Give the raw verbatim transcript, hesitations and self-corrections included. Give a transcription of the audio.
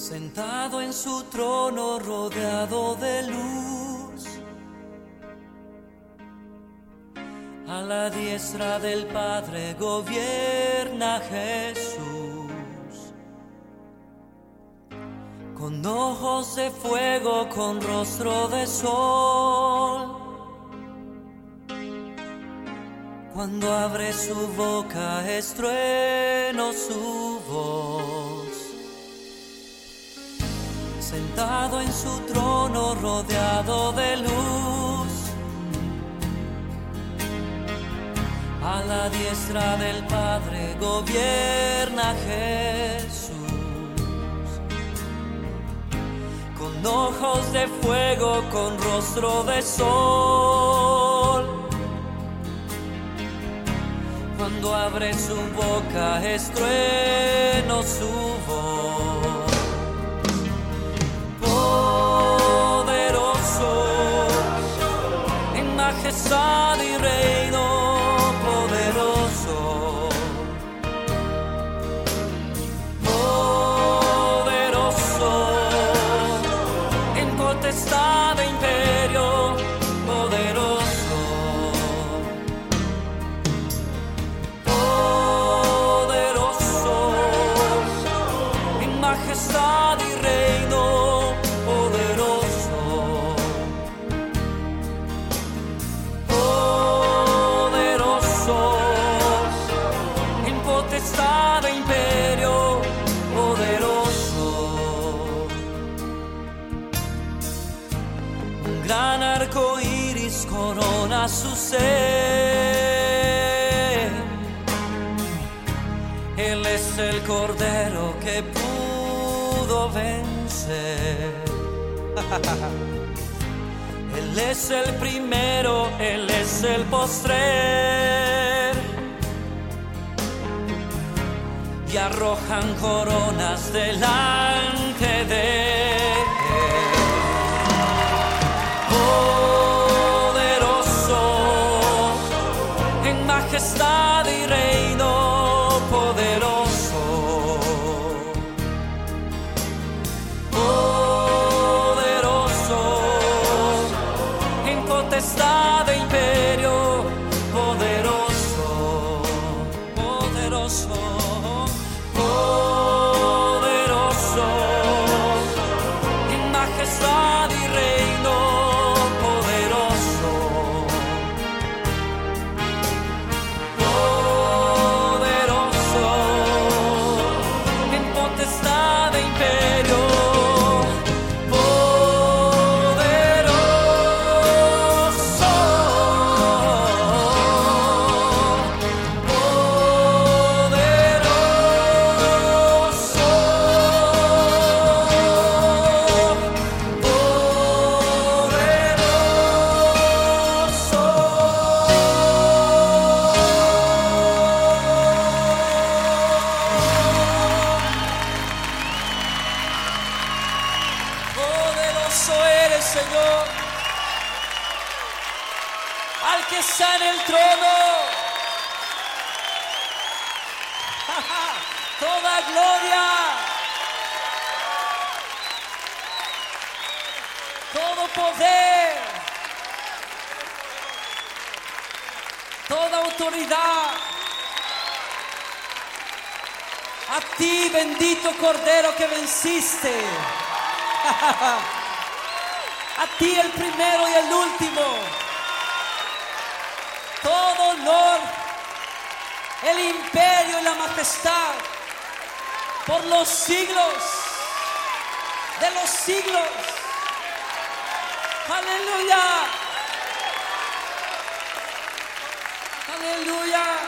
Sentado en su trono rodeado de luz, a la diestra del Padre gobierna Jesús. Con ojos de fuego, con rostro de sol, cuando abre su boca es trueno su voz. Sentado en su trono rodeado de luz, a la diestra del Padre gobierna Jesús. Con ojos de fuego, con rostro de sol, cuando abre su boca es trueno su voz. Majestad y reino poderoso, poderoso, en potestad e imperio, poderoso, poderoso, en majestad y reino poderoso. Estado imperio poderoso, un gran arco iris corona su ser. Él es el Cordero que pudo vencer. Él es el primero, Él es el postrer. Y arrojan coronas delante de él. Poderoso, en majestad y reino poderoso. Poderoso, en potestad e imperio poderoso. Poderoso. Majestad y reino poderoso, poderoso, en potestad e imperio, poderoso, poderoso eres, Señor, al que está en el trono. Toda gloria, todo poder, toda autoridad a ti, bendito Cordero que venciste. A ti el primero y el último. Todo honor, el imperio y la majestad por los siglos de los siglos. Aleluya. Aleluya.